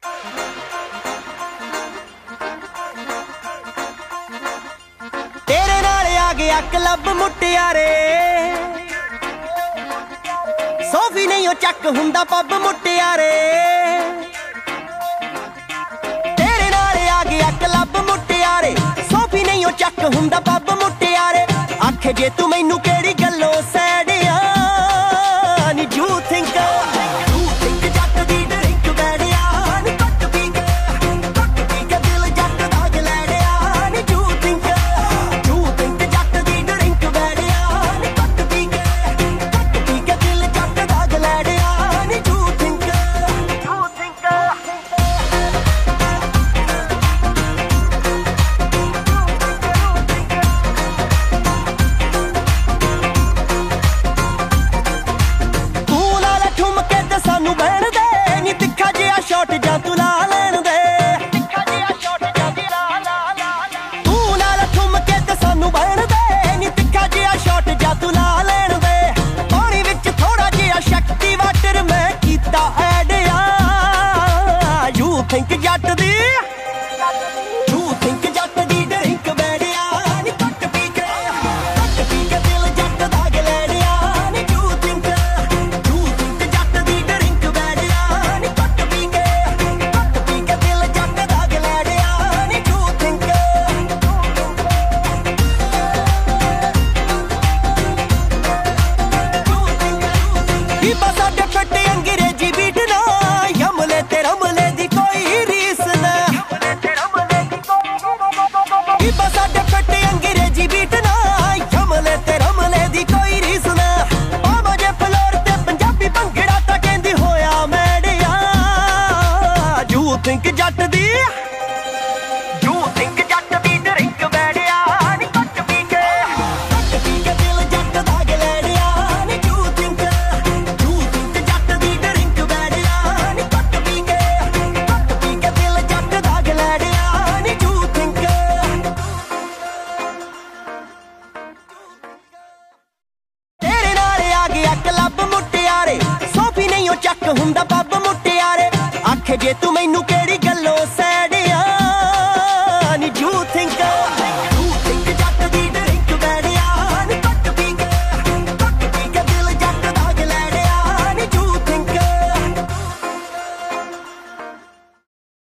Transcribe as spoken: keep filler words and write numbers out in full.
तेरे नाल आ गया क्लब मुटियारे, सोफी नहीं ओ चक हुंदा पब मुटियारे। तेरे नाल आ गया क्लब मुटियारे, सोफी नहीं ओ चक हुंदा पब मुटियारे। आखे जे तू मैनू केड़ी गल्लों सैडिया नी यू थिंक think ਜੱਟ ਦੀ you think ਜੱਟ ਦੀ ਡਰਿੰਕ ਬੈੜਿਆ ਨੀ ਕੱਟ ਪੀ ਕੇ ਕੱਟ ਪੀ ਕੇ ਦਿਲ ਜੱਟ ਦਾ ਗਲੇੜਿਆ ਨੀ you think you think ਜੱਟ ਦੀ ਡਰਿੰਕ ਬੈੜਿਆ ਨੀ ਕੱਟ ਪੀ ਕੇ ਕੱਟ ਪੀ ਕੇ ਦਿਲ ਜੱਟ ਦਾ ਗਲੇੜਿਆ ਨੀ you think ਕੀ ਬਸਾ ਦੇ ਫੱਟ ਅੰਗਰੇਜ਼ੀ ਬੀਟ ਨਾ ਯਮਲੇ ਤੇ ਰਮਲੇ ਦੀ think ਜੱਟ ਦੀ you think ਜੱਟ ਦੀ ਡਰਿੰਕ ਬੈੜਿਆ ਨੀ ਕੱਟ ਪੀ ਕੇ ਕੱਟ ਪੀ ਕੇ ਦਿਲ ਜੱਟ ਦਾ ਗਲੇੜਿਆ ਨੀ you think you think ਜੱਟ ਦੀ ਡਰਿੰਕ ਬੈੜਿਆ ਨੀ ਕੱਟ ਪੀ ਕੇ ਕੱਟ ਪੀ ਕੇ ਦਿਲ ਜੱਟ ਦਾ ਗਲੇੜਿਆ ਨੀ you think ਤੇਰੇ ਨਾਲ ਆ ਗਿਆ ਕਲੱਬ ਮੁਟਿਆਰੇ, ਸੋਫੀ ਨਹੀਂ ਉਹ ਚੱਕ ਹੁੰਦਾ ਪੱਬ ਮੁਟਿਆਰੇ। ਆਖੇ ਜੇ ਤੂੰ ਮੈਨੂੰ ਕਿਹੜੀ ਗੱਲੋਂ ਸੈਡਿਆ ਨੀ you think